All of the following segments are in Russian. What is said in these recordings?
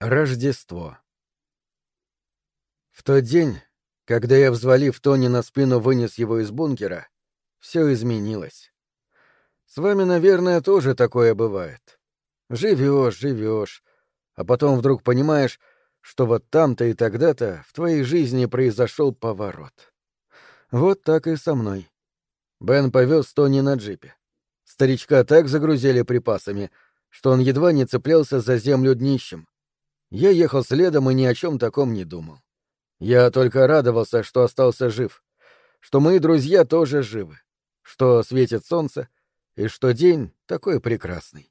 Рождество. В тот день, когда я, взвалив Тони на спину, вынес его из бункера, все изменилось. С вами, наверное, тоже такое бывает. Живешь, а потом вдруг понимаешь, что вот там-то и тогда-то в твоей жизни произошел поворот. Вот так и со мной. Бен повез Тони на джипе. Старичка так загрузили припасами, что он едва не цеплялся за землю днищем. Я ехал следом и ни о чем таком не думал. Я только радовался, что остался жив, что мои друзья тоже живы, что светит солнце и что день такой прекрасный.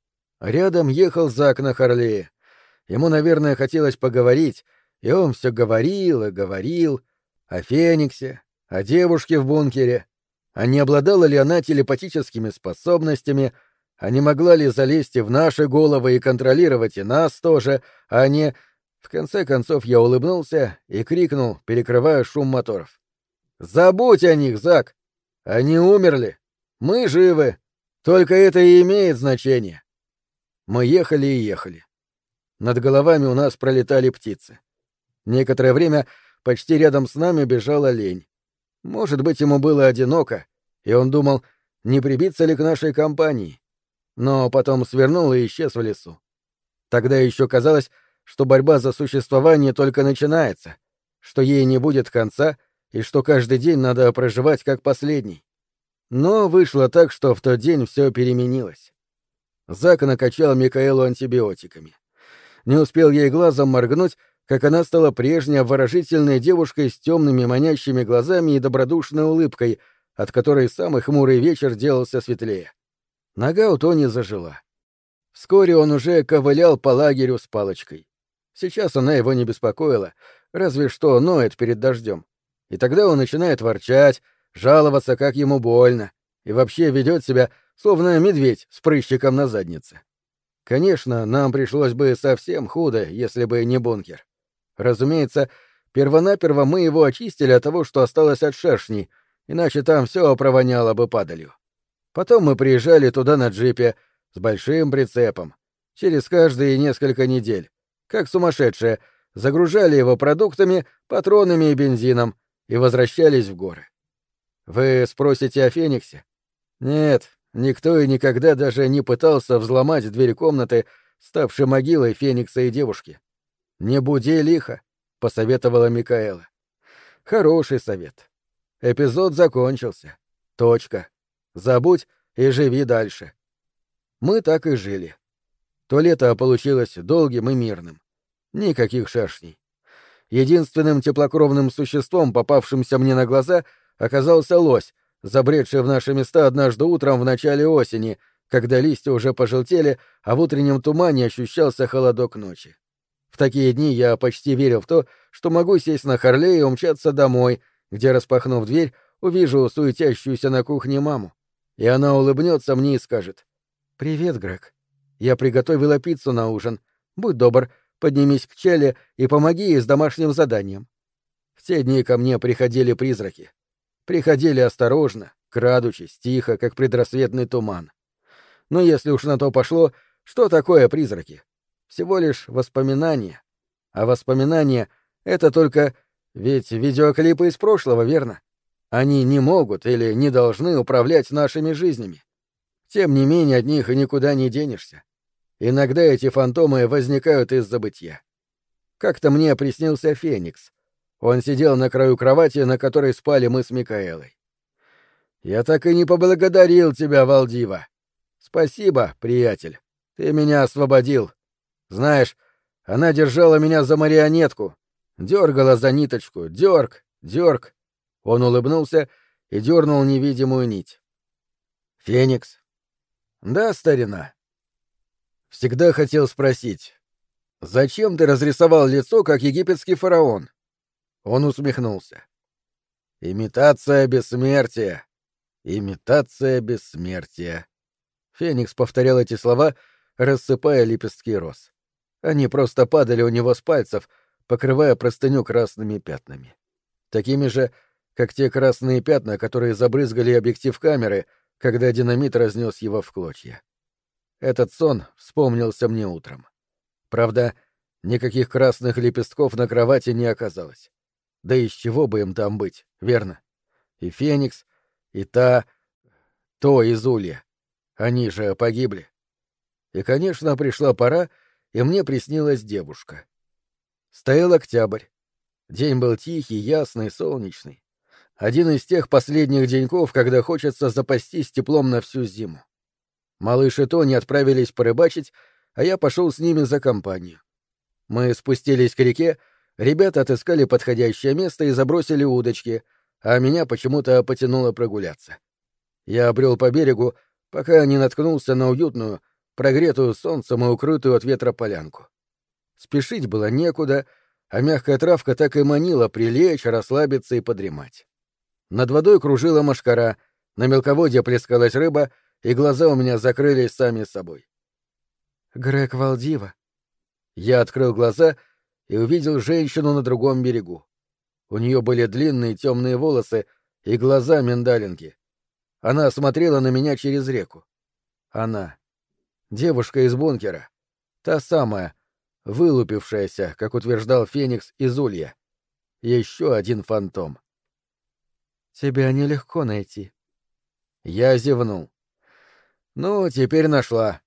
Рядом ехал Зак на Харлее. Ему, наверное, хотелось поговорить, и он все говорил и говорил о Фениксе, о девушке в бункере, а не обладала ли она телепатическими способностями, а не могла ли залезть и в наши головы и контролировать и нас тоже, а не... В конце концов я улыбнулся и крикнул, перекрывая шум моторов. «Забудь о них, Зак! Они умерли! Мы живы! Только это и имеет значение!» Мы ехали и ехали. Над головами у нас пролетали птицы. Некоторое время почти рядом с нами бежал олень. Может быть, ему было одиноко, и он думал, не прибиться ли к нашей компании. Но потом свернул и исчез в лесу. Тогда еще казалось, что борьба за существование только начинается, что ей не будет конца и что каждый день надо проживать как последний. Но вышло так, что в тот день все переменилось. Зак накачал Микаэлу антибиотиками. Не успел ей глазом моргнуть, как она стала прежней обворожительной девушкой с темными манящими глазами и добродушной улыбкой, от которой самый хмурый вечер делался светлее. Нога у Тони зажила. Вскоре он уже ковылял по лагерю с палочкой. Сейчас она его не беспокоила, разве что ноет перед дождем. И тогда он начинает ворчать, жаловаться, как ему больно, и вообще ведет себя, словно медведь с прыщиком на заднице. Конечно, нам пришлось бы совсем худо, если бы не бункер. Разумеется, первонаперво мы его очистили от того, что осталось от шершней, иначе там все провоняло бы падалью. Потом мы приезжали туда на джипе с большим прицепом, через каждые несколько недель, как сумасшедшие, загружали его продуктами, патронами и бензином и возвращались в горы. Вы спросите о Фениксе? Нет, никто и никогда даже не пытался взломать дверь комнаты, ставшей могилой Феникса и девушки. «Не буди лихо», — посоветовала Микаэла. Хороший совет. Эпизод закончился. Точка. Забудь и живи дальше. Мы так и жили. То лето получилось долгим и мирным. Никаких шершней. Единственным теплокровным существом, попавшимся мне на глаза, оказался лось, забредший в наши места однажды утром в начале осени, когда листья уже пожелтели, а в утреннем тумане ощущался холодок ночи. В такие дни я почти верил в то, что могу сесть на Харлей и умчаться домой, где, распахнув дверь, увижу суетящуюся на кухне маму. И она улыбнется мне и скажет: «Привет, Грег. Я приготовила пиццу на ужин. Будь добр, поднимись к Челли и помоги ей с домашним заданием». В те дни ко мне приходили призраки. Приходили осторожно, крадучись, тихо, как предрассветный туман. Но если уж на то пошло, что такое призраки? Всего лишь воспоминания. А воспоминания — это только... Ведь видеоклипы из прошлого, верно? Они не могут или не должны управлять нашими жизнями. Тем не менее, от них и никуда не денешься. Иногда эти фантомы возникают из забытья. Как-то мне приснился Феникс. Он сидел на краю кровати, на которой спали мы с Микаэлой. «Я так и не поблагодарил тебя, Валдива. Спасибо, приятель. Ты меня освободил. Знаешь, она держала меня за марионетку, дергала за ниточку, дерг. Он улыбнулся и дернул невидимую нить. «Феникс?» «Да, старина». Всегда хотел спросить, зачем ты разрисовал лицо, как египетский фараон? Он усмехнулся. «Имитация бессмертия. Имитация бессмертия». Феникс повторял эти слова, рассыпая лепестки роз. Они просто падали у него с пальцев, покрывая простыню красными пятнами. Такими же, как те красные пятна, которые забрызгали объектив камеры, когда динамит разнес его в клочья. Этот сон вспомнился мне утром. Правда, Никаких красных лепестков на кровати не оказалось. Да из чего бы им там быть, верно? И Феникс, и то из Улья. Они же погибли. И, конечно, пришла пора, и мне приснилась девушка. Стоял октябрь. День был тихий, ясный, солнечный. Один из тех последних деньков, когда хочется запастись теплом на всю зиму. Малыш и Тони отправились порыбачить, а я пошел с ними за компанию. Мы спустились к реке, ребята отыскали подходящее место и забросили удочки, а меня почему-то потянуло прогуляться. Я обрел по берегу, пока не наткнулся на уютную, прогретую солнцем и укрытую от ветра полянку. Спешить было некуда, а мягкая травка так и манила прилечь, расслабиться и подремать. Над водой кружила мошкара, на мелководье плескалась рыба, и глаза у меня закрылись сами собой. «Грег Валдива». Я открыл глаза и увидел женщину на другом берегу. У нее были длинные темные волосы и глаза миндалинки. Она смотрела на меня через реку. Она. Девушка из бункера. Та самая, вылупившаяся, как утверждал Феникс из Улья. Еще один фантом. «Тебя нелегко найти». Я зевнул. «Ну, теперь нашла.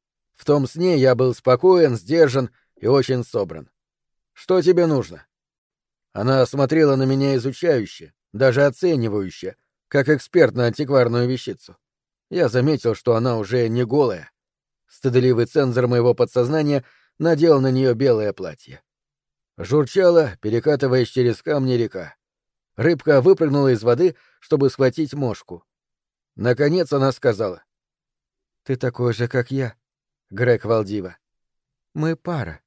В том сне я был спокоен, сдержан и очень собран. Что тебе нужно?» Она смотрела на меня изучающе, даже оценивающе, как эксперт на антикварную вещицу. Я заметил, что она уже не голая. Стыдливый цензор моего подсознания надел на нее белое платье. Журчала, перекатываясь через камни, река. Рыбка выпрыгнула из воды, чтобы схватить мошку. Наконец она сказала: «Ты такой же, как я, Грег Валдива. Мы пара».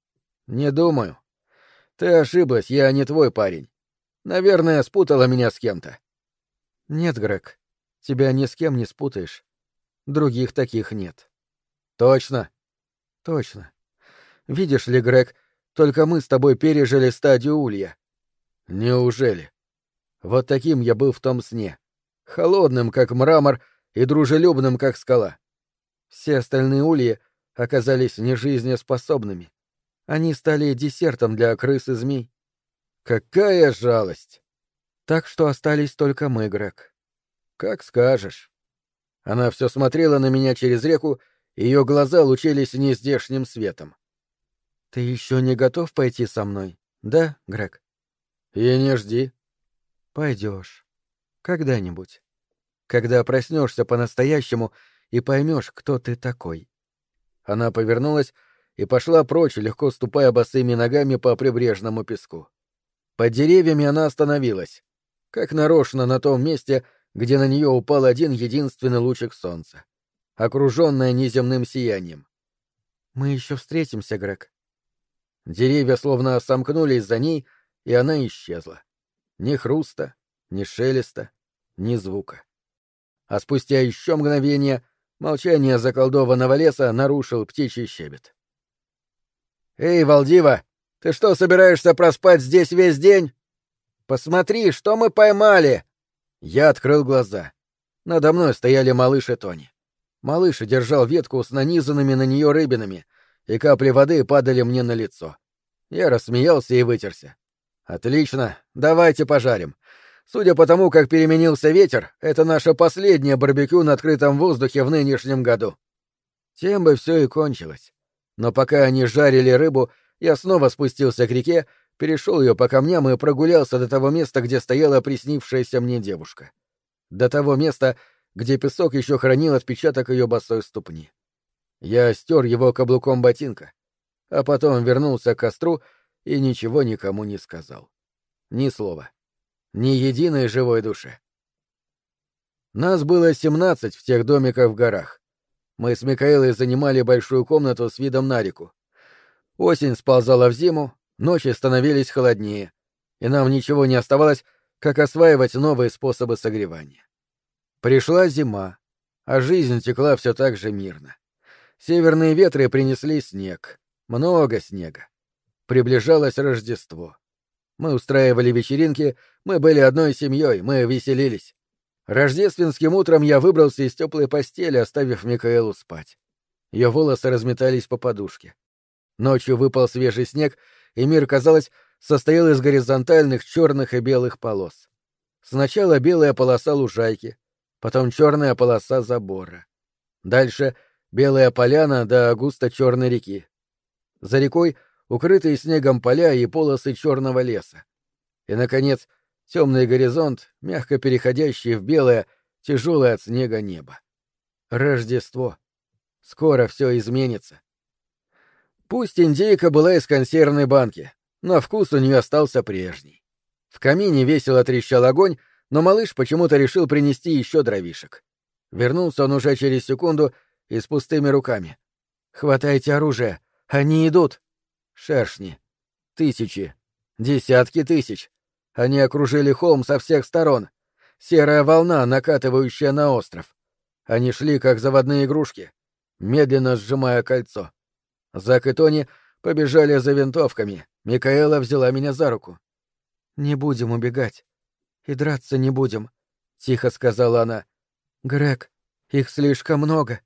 «Не думаю. Ты ошиблась, я не твой парень. Наверное, спутала меня с кем-то». «Нет, Грег, тебя ни с кем не спутаешь. Других таких нет». «Точно?» «Точно. Видишь ли, Грег, только мы с тобой пережили стадию улья». «Неужели?» Вот таким я был в том сне. Холодным, как мрамор, и дружелюбным, как скала. Все остальные ульи оказались нежизнеспособными. Они стали десертом для крыс и змей. Какая жалость! Так что остались только мы, Грег. Как скажешь. Она все смотрела на меня через реку, и ее глаза лучились нездешним светом. Ты еще не готов пойти со мной, да, Грег? И не жди. Пойдешь. Когда-нибудь. Когда проснешься по-настоящему и поймешь, кто ты такой. Она повернулась и пошла прочь, легко ступая босыми ногами по прибрежному песку. Под деревьями она остановилась, как нарочно на том месте, где на нее упал один единственный лучик солнца, окруженная неземным сиянием. «Мы еще встретимся, Грег». Деревья словно сомкнулись за ней, и она исчезла. Ни хруста, ни шелеста, ни звука. А спустя еще мгновение молчание заколдованного леса нарушил птичий щебет. «Эй, Валдива, ты что, собираешься проспать здесь весь день? Посмотри, что мы поймали!» Я открыл глаза. Надо мной стояли малыш и Тони. Малыш держал ветку с нанизанными на нее рыбинами, и капли воды падали мне на лицо. Я рассмеялся и вытерся. «Отлично, давайте пожарим. Судя по тому, как переменился ветер, это наше последнее барбекю на открытом воздухе в нынешнем году». Тем бы все и кончилось. Но пока они жарили рыбу, я снова спустился к реке, перешел ее по камням и прогулялся до того места, где стояла приснившаяся мне девушка. До того места, где песок еще хранил отпечаток ее босой ступни. Я стер его каблуком ботинка, а потом вернулся к костру и ничего никому не сказал. Ни слова. Ни единой живой душе. Нас было 17 в тех домиках в горах. Мы с Микаэлой занимали большую комнату с видом на реку. Осень сползала в зиму, ночи становились холоднее, и нам ничего не оставалось, как осваивать новые способы согревания. Пришла зима, а жизнь текла все так же мирно. Северные ветры принесли снег, много снега. Приближалось Рождество. Мы устраивали вечеринки, мы были одной семьей, мы веселились. Рождественским утром я выбрался из теплой постели, оставив Микаэлу спать. Ее волосы разметались по подушке. Ночью выпал свежий снег, и мир, казалось, состоял из горизонтальных черных и белых полос. Сначала белая полоса лужайки, потом черная полоса забора. Дальше белая поляна до густо-черной реки. За рекой укрытые снегом поля и полосы черного леса. И, наконец, темный горизонт, мягко переходящий в белое, тяжелое от снега небо. Рождество. Скоро все изменится. Пусть индейка была из консервной банки, но вкус у нее остался прежний. В камине весело трещал огонь, но малыш почему-то решил принести еще дровишек. Вернулся он уже через секунду и с пустыми руками. «Хватайте оружие! Они идут!» Шершни. Тысячи. Десятки тысяч. Они окружили холм со всех сторон. Серая волна, накатывающая на остров. Они шли, как заводные игрушки, медленно сжимая кольцо. Зак и Тони побежали за винтовками. Микаэла взяла меня за руку. «Не будем убегать. И драться не будем», — тихо сказала она. «Грег, их слишком много».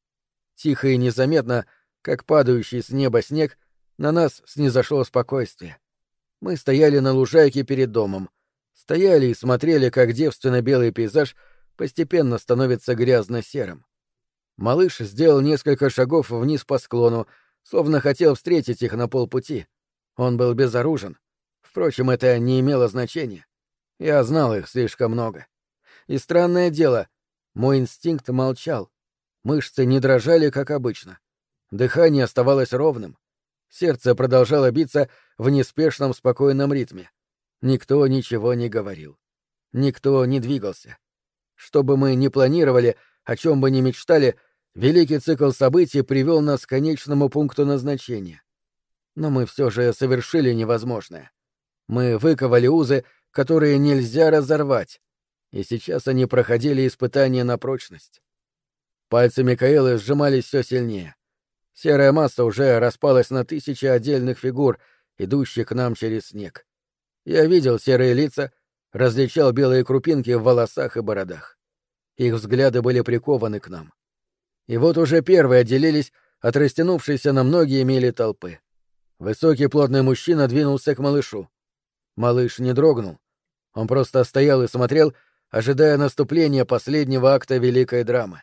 Тихо и незаметно, как падающий с неба снег, на нас снизошло спокойствие. Мы стояли на лужайке перед домом. Стояли и смотрели, как девственно-белый пейзаж постепенно становится грязно-серым. Малыш сделал несколько шагов вниз по склону, словно хотел встретить их на полпути. Он был безоружен. Впрочем, это не имело значения. Я знал их слишком много. И странное дело, мой инстинкт молчал. Мышцы не дрожали, как обычно. Дыхание оставалось ровным. Сердце продолжало биться в неспешном спокойном ритме. Никто ничего не говорил. Никто не двигался. Что бы мы ни планировали, о чем бы ни мечтали, великий цикл событий привел нас к конечному пункту назначения. Но мы все же совершили невозможное. Мы выковали узы, которые нельзя разорвать, и сейчас они проходили испытания на прочность. Пальцы Микаэлы сжимались все сильнее. Серая масса уже распалась на тысячи отдельных фигур, идущих к нам через снег. Я видел серые лица, различал белые крупинки в волосах и бородах. Их взгляды были прикованы к нам. И вот уже первые отделились от растянувшейся на многие мили толпы. Высокий плотный мужчина двинулся к малышу. Малыш не дрогнул. Он просто стоял и смотрел, ожидая наступления последнего акта великой драмы.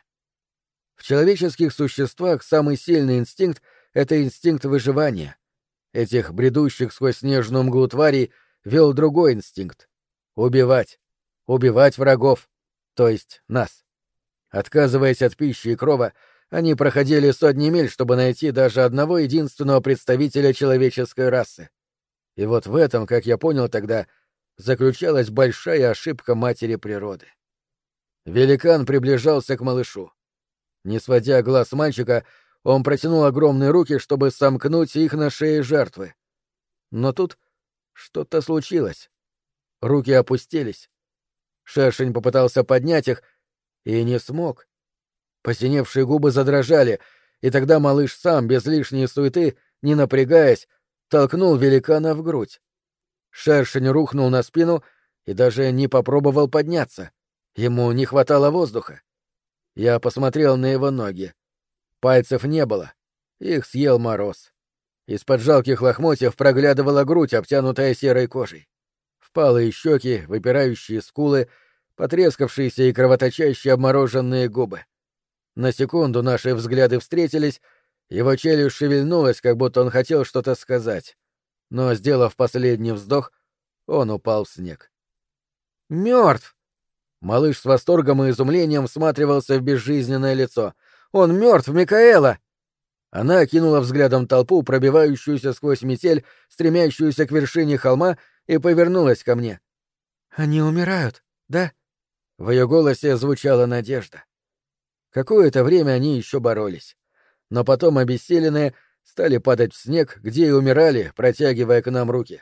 В человеческих существах самый сильный инстинкт — это инстинкт выживания. Этих бредущих сквозь снежную мглу тварей вел другой инстинкт — убивать. Убивать врагов, то есть нас. Отказываясь от пищи и крова, они проходили сотни миль, чтобы найти даже одного единственного представителя человеческой расы. И вот в этом, как я понял тогда, заключалась большая ошибка матери природы. Великан приближался к малышу. Не сводя глаз мальчика, он протянул огромные руки, чтобы сомкнуть их на шее жертвы. Но тут что-то случилось. Руки опустились. Шершень попытался поднять их и не смог. Посиневшие губы задрожали, и тогда малыш сам, без лишней суеты, не напрягаясь, толкнул великана в грудь. Шершень рухнул на спину и даже не попробовал подняться. Ему не хватало воздуха. Я посмотрел на его ноги. Пальцев не было. Их съел мороз. Из-под жалких лохмотьев проглядывала грудь, обтянутая серой кожей. Впалые щеки, выпирающие скулы, потрескавшиеся и кровоточащие обмороженные губы. На секунду наши взгляды встретились, его челюсть шевельнулась, как будто он хотел что-то сказать. Но, сделав последний вздох, он упал в снег. «Мертв!» Малыш с восторгом и изумлением всматривался в безжизненное лицо. «Он мертв, Микаэла!» Она окинула взглядом толпу, пробивающуюся сквозь метель, стремящуюся к вершине холма, и повернулась ко мне. «Они умирают, да?» В ее голосе звучала надежда. Какое-то время они еще боролись. Но потом, обессиленные, стали падать в снег, где и умирали, протягивая к нам руки.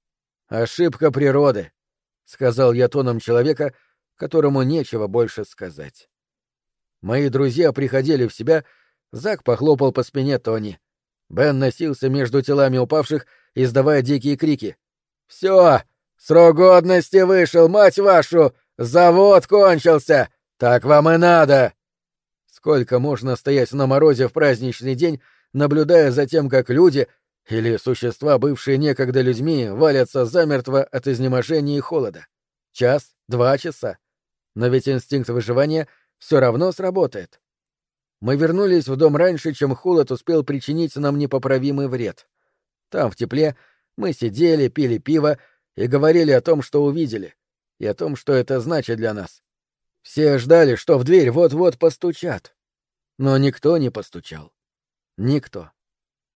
«Ошибка природы», — сказал я тоном человека, которому нечего больше сказать. Мои друзья приходили в себя, Зак похлопал по спине Тони. Бен носился между телами упавших, издавая дикие крики. «Все! Срок годности вышел, мать вашу! Завод кончился! Так вам и надо!» Сколько можно стоять на морозе в праздничный день, наблюдая за тем, как люди, Или существа, бывшие некогда людьми, валятся замертво от изнеможения и холода. Час, 2 часа. Но ведь инстинкт выживания все равно сработает. Мы вернулись в дом раньше, чем холод успел причинить нам непоправимый вред. Там, в тепле, мы сидели, пили пиво и говорили о том, что увидели, и о том, что это значит для нас. Все ждали, что в дверь вот-вот постучат. Но никто не постучал. Никто.